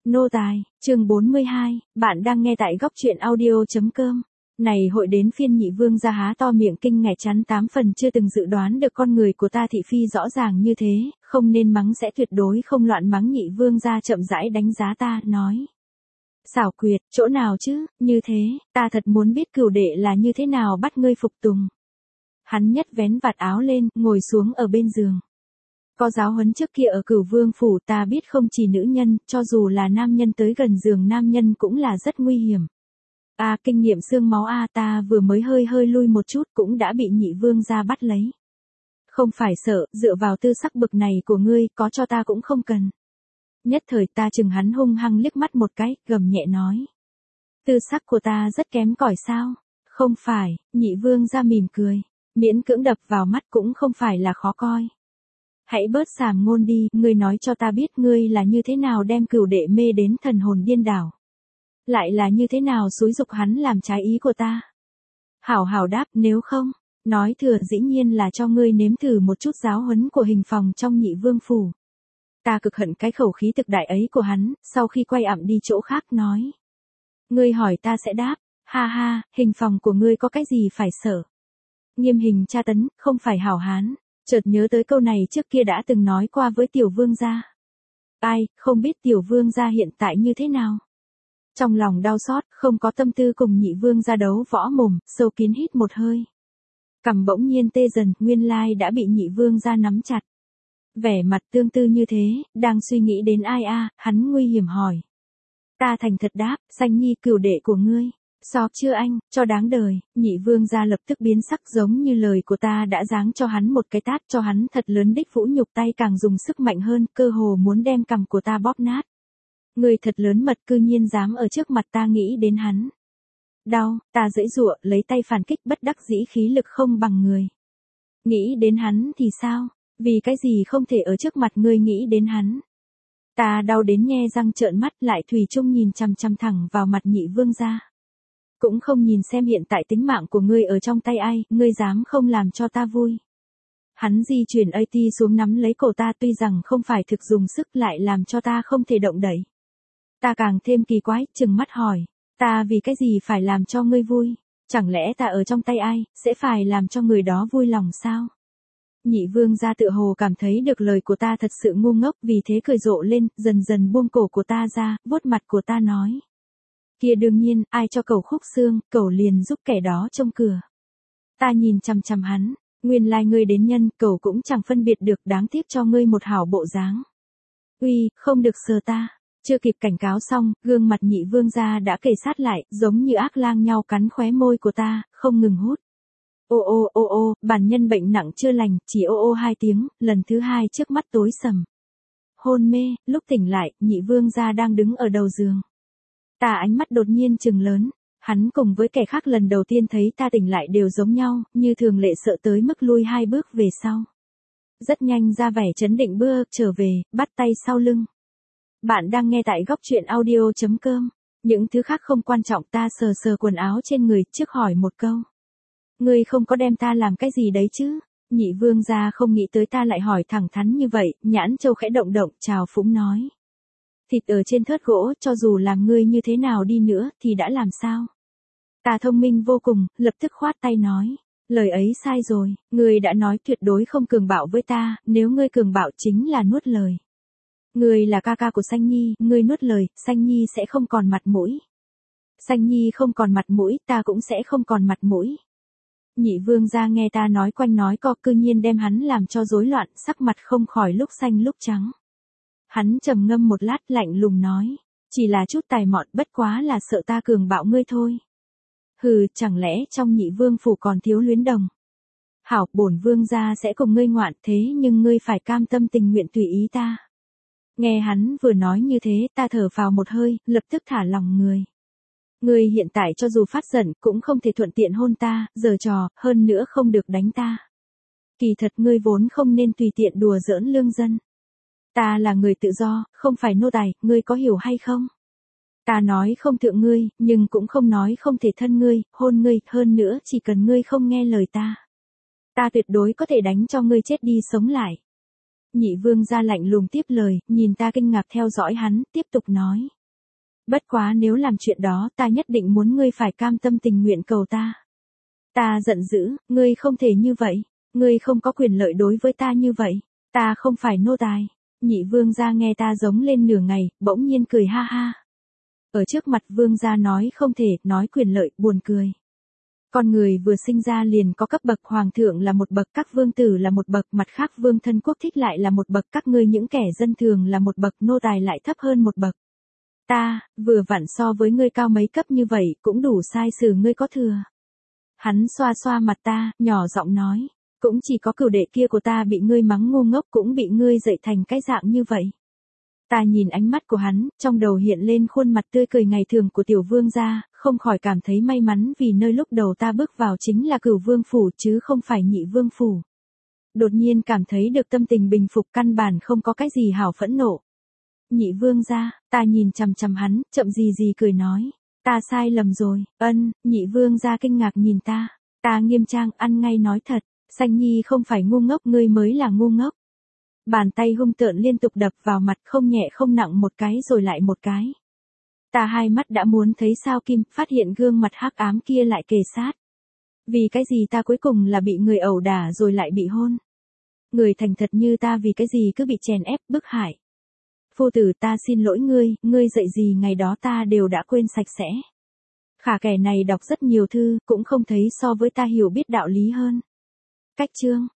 Nô tài, chương 42, bạn đang nghe tại góc truyện audio.com. Này hội đến phiên nhị vương ra há to miệng kinh ngạc chắn 8 phần chưa từng dự đoán được con người của ta thị phi rõ ràng như thế, không nên mắng sẽ tuyệt đối không loạn mắng. Nhị vương ra chậm rãi đánh giá ta, nói. Xảo quyệt, chỗ nào chứ, như thế, ta thật muốn biết cửu đệ là như thế nào bắt ngươi phục tùng. Hắn nhất vén vạt áo lên, ngồi xuống ở bên giường. Có giáo huấn trước kia ở Cửu Vương phủ, ta biết không chỉ nữ nhân, cho dù là nam nhân tới gần giường nam nhân cũng là rất nguy hiểm. Kinh nghiệm xương máu ta vừa mới hơi lui một chút cũng đã bị nhị vương ra bắt lấy. Không phải sợ, dựa vào tư sắc bực này của ngươi, có cho ta cũng không cần. Nhất thời ta chừng hắn hung hăng liếc mắt một cái, gầm nhẹ nói. Tư sắc của ta rất kém cỏi sao? Không phải, nhị vương ra mỉm cười, miễn cưỡng đập vào mắt cũng không phải là khó coi. Hãy bớt sàm ngôn đi, ngươi nói cho ta biết ngươi là như thế nào đem cửu đệ mê đến thần hồn điên đảo. Lại là như thế nào xúi giục hắn làm trái ý của ta. Hảo hảo đáp, nếu không, nói thừa dĩ nhiên là cho ngươi nếm thử một chút giáo huấn của hình phòng trong nhị vương phủ. Ta cực hận cái khẩu khí thực đại ấy của hắn, sau khi quay ẳm đi chỗ khác nói. Ngươi hỏi ta sẽ đáp, ha ha, hình phòng của ngươi có cái gì phải sợ. Nghiêm hình tra tấn, không phải hảo hán. Chợt nhớ tới câu này trước kia đã từng nói qua với tiểu vương gia. Không biết tiểu vương gia hiện tại như thế nào. Trong lòng đau xót, không có tâm tư cùng nhị vương gia đấu võ mồm, sâu kín hít một hơi. Cằm bỗng nhiên tê dần, nguyên lai đã bị nhị vương gia nắm chặt. Vẻ mặt tương tư như thế, đang suy nghĩ đến ai hắn nguy hiểm hỏi. Ta thành thật đáp, Sanh Nhi cửu đệ của ngươi. So chưa anh, cho đáng đời. Nhị vương gia lập tức biến sắc, giống như lời của ta đã giáng cho hắn một cái tát cho hắn thật lớn đích vũ nhục, tay càng dùng sức mạnh hơn, cơ hồ muốn đem cằm của ta bóp nát. Người thật lớn mật, cư nhiên dám ở trước mặt ta nghĩ đến hắn. Đau, ta giãy giụa, lấy tay phản kích, bất đắc dĩ khí lực không bằng người. Nghĩ đến hắn thì sao? Vì cái gì không thể ở trước mặt ngươi nghĩ đến hắn? Ta đau đến nhe răng trợn mắt, lại thủy chung nhìn chằm chằm thẳng vào mặt nhị vương gia. Cũng không nhìn xem hiện tại tính mạng của ngươi ở trong tay ai, ngươi dám không làm cho ta vui. Hắn di chuyển AT xuống nắm lấy cổ ta, tuy rằng không phải thực dùng sức, lại làm cho ta không thể động đậy. Ta càng thêm kỳ quái, trừng mắt hỏi, ta vì cái gì phải làm cho ngươi vui? Chẳng lẽ ta ở trong tay ai, sẽ phải làm cho người đó vui lòng sao? Nhị vương gia tựa hồ cảm thấy được lời của ta thật sự ngu ngốc, vì thế cười rộ lên, dần dần buông cổ của ta ra, vuốt mặt của ta nói. Kia đương nhiên, ai cho cẩu khúc xương, cẩu liền giúp kẻ đó trông cửa. Ta nhìn chằm chằm hắn, nguyên lai ngươi đến nhân, cẩu cũng chẳng phân biệt được, đáng tiếc cho ngươi một hảo bộ dáng. Uy, không được sờ ta. Chưa kịp cảnh cáo xong, gương mặt nhị vương gia đã kề sát lại, giống như ác lang nhau cắn khóe môi của ta, không ngừng hút. Ô, bản nhân bệnh nặng chưa lành, chỉ ô 2 tiếng, lần thứ 2 trước mắt tối sầm. Hôn mê, lúc tỉnh lại, nhị vương gia đang đứng ở đầu giường. Ta ánh mắt đột nhiên trừng lớn, hắn cùng với kẻ khác lần đầu tiên thấy ta tỉnh lại đều giống nhau, như thường lệ sợ tới mức lui 2 bước về sau. Rất nhanh ra vẻ trấn định bước trở về, bắt tay sau lưng. Bạn đang nghe tại góc truyện audio.com. Những thứ khác không quan trọng, ta sờ quần áo trên người, trước hỏi một câu. Ngươi không có đem ta làm cái gì đấy chứ? Nhị vương gia không nghĩ tới ta lại hỏi thẳng thắn như vậy, nhãn châu khẽ động động, chào phúng nói. Thịt ở trên thớt gỗ, cho dù làm ngươi như thế nào đi nữa, thì đã làm sao? Ta thông minh vô cùng, lập tức khoát tay nói. Lời ấy sai rồi, ngươi đã nói tuyệt đối không cường bạo với ta, nếu ngươi cường bạo chính là nuốt lời. Ngươi là ca ca của Sanh Nhi, ngươi nuốt lời, Sanh Nhi sẽ không còn mặt mũi. Sanh Nhi không còn mặt mũi, ta cũng sẽ không còn mặt mũi. Nhị vương gia nghe ta nói quanh nói co, cư nhiên đem hắn làm cho rối loạn, sắc mặt không khỏi lúc xanh lúc trắng. Hắn trầm ngâm một lát, lạnh lùng nói, chỉ là chút tài mọn, bất quá là sợ ta cường bạo ngươi thôi. Hừ, chẳng lẽ trong nhị vương phủ còn thiếu luyến đồng? Hảo, bổn vương gia sẽ cùng ngươi ngoạn, thế nhưng ngươi phải cam tâm tình nguyện tùy ý ta. Nghe hắn vừa nói như thế, ta thở vào một hơi, lập tức thả lòng người. Ngươi hiện tại cho dù phát giận, cũng không thể thuận tiện hôn ta, giở trò, hơn nữa không được đánh ta. Kỳ thật ngươi vốn không nên tùy tiện đùa giỡn lương dân. Ta là người tự do, không phải nô tài, ngươi có hiểu hay không? Ta nói không thượng ngươi, nhưng cũng không nói không thể thân ngươi, hôn ngươi, hơn nữa chỉ cần ngươi không nghe lời ta. Ta tuyệt đối có thể đánh cho ngươi chết đi sống lại. Nhị vương gia lạnh lùng tiếp lời, nhìn ta kinh ngạc theo dõi hắn, tiếp tục nói. Bất quá nếu làm chuyện đó ta nhất định muốn ngươi phải cam tâm tình nguyện cầu ta. Ta giận dữ, ngươi không thể như vậy. Ngươi không có quyền lợi đối với ta như vậy. Ta không phải nô tài. Nhị vương gia nghe ta giống lên nửa ngày, bỗng nhiên cười ha ha. Ở trước mặt vương gia nói không thể, nói quyền lợi, buồn cười. Con người vừa sinh ra liền có cấp bậc, hoàng thượng là một bậc, các vương tử là một bậc, mặt khác vương thân quốc thích lại là một bậc, các ngươi những kẻ dân thường là một bậc, nô tài lại thấp hơn một bậc. Ta, vừa vặn so với ngươi cao mấy cấp như vậy, cũng đủ sai xử ngươi có thừa. Hắn xoa xoa mặt ta, nhỏ giọng nói, cũng chỉ có cửu đệ kia của ta bị ngươi mắng ngu ngốc, cũng bị ngươi dạy thành cái dạng như vậy. Ta nhìn ánh mắt của hắn, trong đầu hiện lên khuôn mặt tươi cười ngày thường của tiểu vương gia, không khỏi cảm thấy may mắn vì nơi lúc đầu ta bước vào chính là Cửu vương phủ chứ không phải Nhị vương phủ. Đột nhiên cảm thấy được tâm tình bình phục, căn bản không có cái gì hảo phẫn nộ. Nhị vương gia, ta nhìn chằm chằm hắn, chậm gì gì cười nói, ta sai lầm rồi. Nhị vương gia kinh ngạc nhìn ta. Ta nghiêm trang ăn ngay nói thật, Sanh Nhi không phải ngu ngốc, ngươi mới là ngu ngốc. Bàn tay hung tợn liên tục đập vào mặt, không nhẹ không nặng, một cái rồi lại một cái. Ta hai mắt đã muốn thấy sao kim, phát hiện gương mặt hắc ám kia lại kề sát. Vì cái gì ta cuối cùng là bị người ẩu đả rồi lại bị hôn? Người thành thật như ta vì cái gì cứ bị chèn ép, bức hại? Phu tử, ta xin lỗi ngươi dạy gì ngày đó ta đều đã quên sạch sẽ. Khả kẻ này đọc rất nhiều thư, cũng không thấy so với ta hiểu biết đạo lý hơn. Cách chương